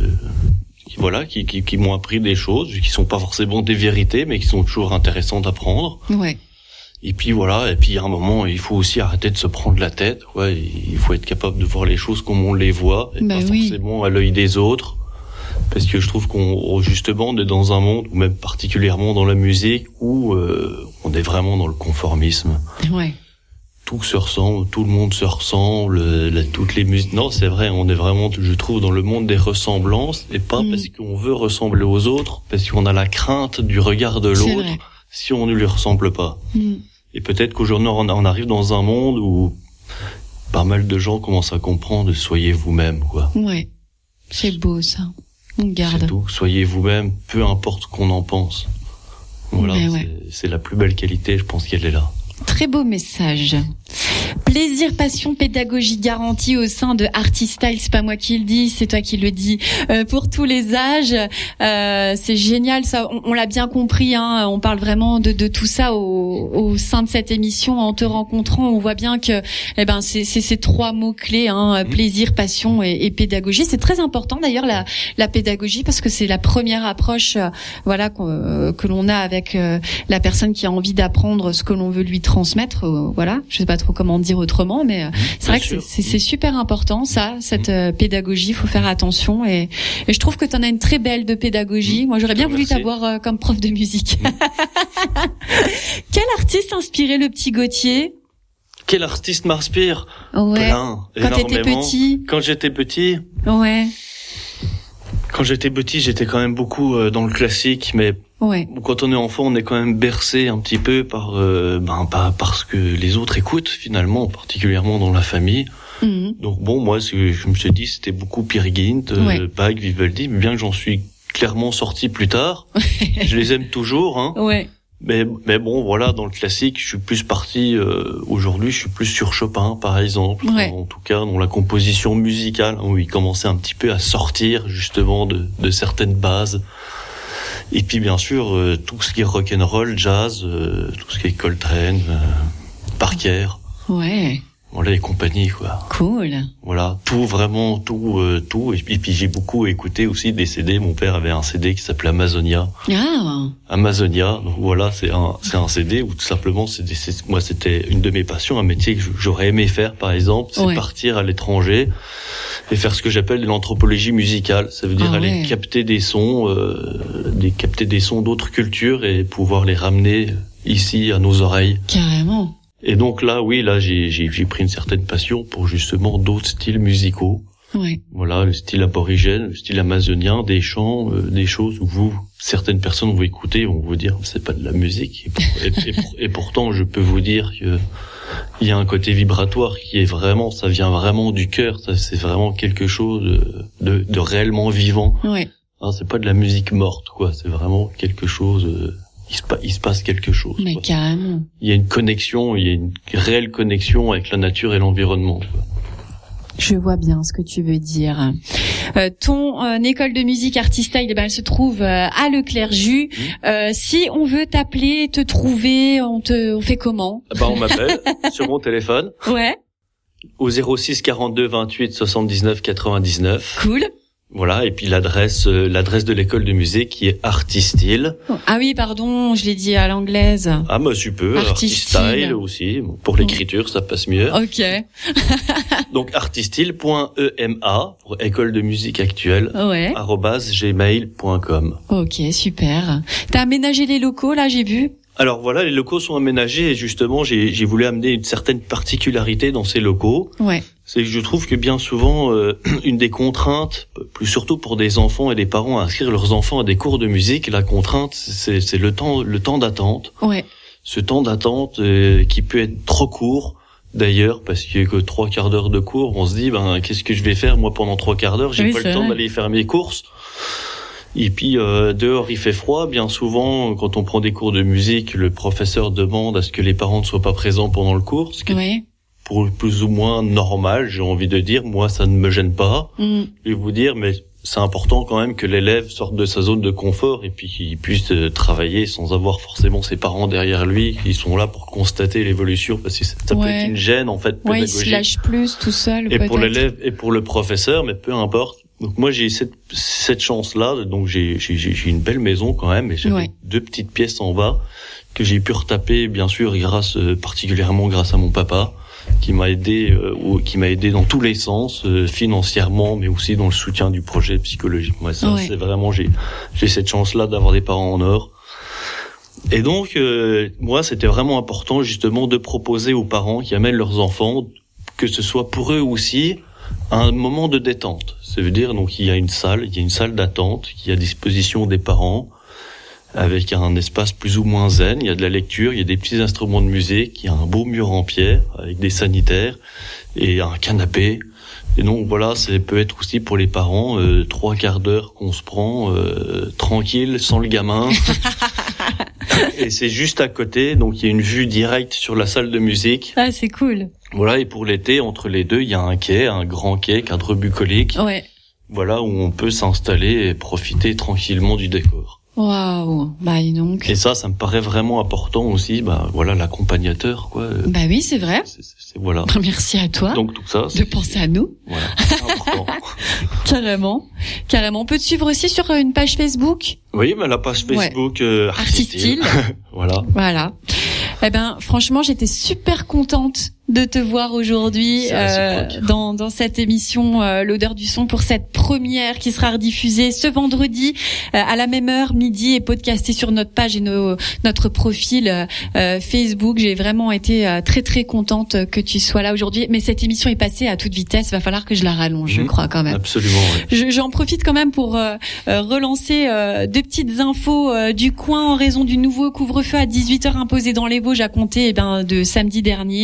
qui m'ont appris des choses, qui sont pas forcément des vérités, mais qui sont toujours intéressantes à prendre. Ouais. Et puis voilà, et puis à un moment, il faut aussi arrêter de se prendre la tête. Il faut être capable de voir les choses comme on les voit, et pas forcément à l'œil des autres. Parce que je trouve qu'on justement est dans un monde, ou même particulièrement dans la musique, où on est vraiment dans le conformisme. Ouais. Tout se ressemble, tout le monde se ressemble, toutes les musiques. Non, c'est vrai, on est vraiment, je trouve, dans le monde des ressemblances, et pas parce qu'on veut ressembler aux autres, parce qu'on a la crainte du regard de l'autre si on ne lui ressemble pas. Et peut-être qu'aujourd'hui, on arrive dans un monde où pas mal de gens commencent à comprendre, soyez vous-même, quoi. Ouais. C'est beau, ça. On garde. C'est tout. Soyez vous-même, peu importe ce qu'on en pense. Voilà. C'est la plus belle qualité, je pense qu'elle est là. Très beau message. Plaisir, passion, pédagogie garantie au sein de Artistyle. C'est pas moi qui le dis, c'est toi qui le dis. Pour tous les âges, c'est génial. Ça, on l'a bien compris. On parle vraiment de tout ça au sein de cette émission. En te rencontrant, on voit bien que, c'est ces trois mots clés, plaisir, passion et pédagogie. C'est très important d'ailleurs la pédagogie parce que c'est la première approche, que l'on a avec la personne qui a envie d'apprendre ce que l'on veut lui transmettre. Je sais pas trop comment dire autrement, mais c'est vrai que c'est super important, cette pédagogie. Il faut faire attention et je trouve que tu en as une très belle de pédagogie. Moi, j'aurais bien voulu t'avoir comme prof de musique. Quel artiste inspirait le petit Gauthier? Quel artiste m'inspire? Plein, quand t'étais petit. Quand j'étais petit. Ouais. Quand j'étais petit, j'étais quand même beaucoup dans le classique, mais quand on est enfant, on est quand même bercé un petit peu par ce que les autres écoutent finalement, particulièrement dans la famille. Donc moi, je me suis dit, c'était beaucoup Peer Gynt, Bach, Vivaldi, bien que j'en suis clairement sorti plus tard. Je les aime toujours, Mais bon, voilà, dans le classique, je suis plus parti, aujourd'hui, je suis plus sur Chopin, par exemple. En tout cas, dans la composition musicale, où il commençait un petit peu à sortir, justement, de certaines bases. Et puis bien sûr tout ce qui est rock'n'roll, jazz, tout ce qui est Coltrane, Parker. Ouais. Voilà, les compagnies, quoi. Cool. Voilà, tout. Et puis j'ai beaucoup écouté aussi des CD. Mon père avait un CD qui s'appelait Amazonia. Ah. Amazonia. Donc voilà, c'est un CD où tout simplement moi c'était une de mes passions, un métier que j'aurais aimé faire par exemple, c'est partir à l'étranger et faire ce que j'appelle de l'anthropologie musicale. Ça veut dire aller capter des sons, d'autres cultures et pouvoir les ramener ici à nos oreilles. Carrément. Et donc là, j'ai pris une certaine passion pour justement d'autres styles musicaux. Ouais. Voilà, le style aborigène, le style amazonien, des chants, des choses où certaines personnes vont écouter, vont vous dire c'est pas de la musique. Et pourtant, je peux vous dire que il y a un côté vibratoire qui est vraiment, ça vient vraiment du cœur. Ça, c'est vraiment quelque chose de réellement vivant. Ouais. Hein, c'est pas de la musique morte, quoi. C'est vraiment quelque chose. Il se passe quelque chose. Mais quoi. Carrément. Il y a une réelle connexion avec la nature et l'environnement. Quoi. Je vois bien ce que tu veux dire. Ton école de musique Artistyle, elle se trouve à Leclerc-Jus. Si on veut t'appeler, te trouver, on fait comment? On m'appelle sur mon téléphone. Ouais. Au 06 42 28 79 99. Cool. Voilà, et puis l'adresse de l'école de musique qui est Artistyle. Ah oui, pardon, je l'ai dit à l'anglaise. Ah bah tu peux, Artistyle aussi. Pour l'écriture, ça passe mieux. Ok. Donc artistyle.ema pour école de musique actuelle. Ouais. @gmail.com. Ok, super. T'as aménagé les locaux là, j'ai vu. Alors voilà, les locaux sont aménagés et justement j'ai voulu amener une certaine particularité dans ces locaux. Ouais. C'est que je trouve que bien souvent une des contraintes, plus surtout pour des enfants et des parents à inscrire leurs enfants à des cours de musique, la contrainte c'est le temps d'attente. Ouais. Ce temps d'attente qui peut être trop court d'ailleurs parce qu'il y a que 3/4 d'heure de cours, on se dit qu'est-ce que je vais faire moi pendant 3/4 d'heure, j'ai pas le temps d'aller faire mes courses. Et puis dehors il fait froid, bien souvent quand on prend des cours de musique, le professeur demande à ce que les parents ne soient pas présents pendant le cours, ce qui est pour plus ou moins normal, j'ai envie de dire, moi ça ne me gêne pas. Je vais vous dire mais c'est important quand même que l'élève sorte de sa zone de confort et puis qu'il puisse travailler sans avoir forcément ses parents derrière lui, qui sont là pour constater l'évolution parce que ça peut être une gêne en fait pédagogique. Ouais, il se lâche plus tout seul et peut-être. Pour l'élève et pour le professeur, mais peu importe. Donc moi j'ai cette chance-là, donc j'ai une belle maison quand même, et j'avais 2 petites pièces en bas que j'ai pu retaper bien sûr particulièrement grâce à mon papa qui m'a aidé dans tous les sens, financièrement mais aussi dans le soutien du projet psychologique. Moi c'est vraiment j'ai cette chance-là d'avoir des parents en or. Et donc moi c'était vraiment important justement de proposer aux parents qui amènent leurs enfants que ce soit pour eux aussi un moment de détente. Ça veut dire donc il y a une salle d'attente qui est à disposition des parents avec un espace plus ou moins zen, il y a de la lecture, il y a des petits instruments de musique, il y a un beau mur en pierre avec des sanitaires et un canapé. Et donc voilà, ça peut être aussi pour les parents 3/4 d'heure qu'on se prend tranquille sans le gamin. Et c'est juste à côté, donc il y a une vue directe sur la salle de musique. Ah, c'est cool. Voilà, et pour l'été, entre les deux, il y a un grand quai, cadre bucolique. Ouais. Voilà, où on peut s'installer et profiter tranquillement du décor. Waouh, dis donc. Et ça me paraît vraiment important aussi, voilà, l'accompagnateur, quoi. Oui, c'est vrai. C'est voilà. Merci à toi. Donc tout ça. De penser à nous. Voilà, c'est important. Carrément. On peut te suivre aussi sur une page Facebook. Oui, la page Facebook Artistyle. Voilà. Franchement, j'étais super contente de te voir aujourd'hui dans cette émission L'odeur du son pour cette première qui sera rediffusée ce vendredi à la même heure midi et podcastée sur notre page et notre profil Facebook. J'ai vraiment été très très contente que tu sois là aujourd'hui, mais cette émission est passée à toute vitesse, va falloir que je la rallonge, je crois quand même. Absolument. Oui. J'en profite quand même pour relancer 2 petites infos du coin en raison du nouveau couvre-feu à 18h imposé dans les Vosges à compter de samedi dernier de janvier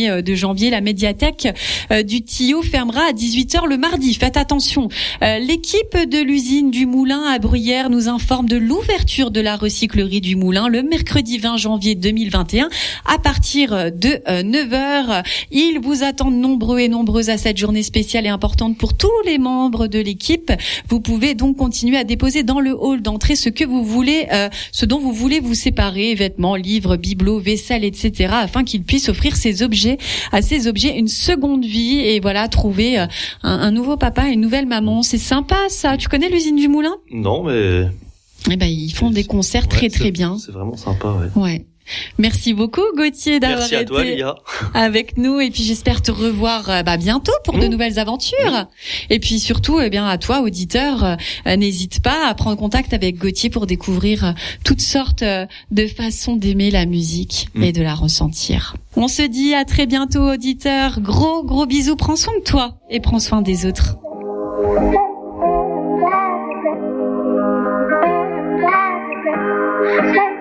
janvier, la médiathèque du Tillot fermera à 18h le mardi. Faites attention. L'équipe de l'usine du Moulin à Bruyères nous informe de l'ouverture de la recyclerie du Moulin le mercredi 20 janvier 2021 à partir de 9h. Ils vous attendent nombreux et nombreuses à cette journée spéciale et importante pour tous les membres de l'équipe. Vous pouvez donc continuer à déposer dans le hall d'entrée ce que vous voulez, ce dont vous voulez vous séparer, vêtements, livres, bibelots, vaisselle, etc., afin qu'ils puissent offrir à ces objets une seconde vie et voilà, trouver un nouveau papa et une nouvelle maman. C'est sympa ça. Tu connais l'usine du Moulin? Non, mais... Eh ben, ils font des concerts très bien. C'est vraiment sympa, ouais. Merci beaucoup Gauthier d'avoir été toi, Lia. avec nous et puis j'espère te revoir bientôt pour de nouvelles aventures. Et puis surtout à toi auditeur, n'hésite pas à prendre contact avec Gauthier pour découvrir toutes sortes de façons d'aimer la musique et de la ressentir. On se dit à très bientôt auditeur. Gros bisous, prends soin de toi et prends soin des autres. Thank you.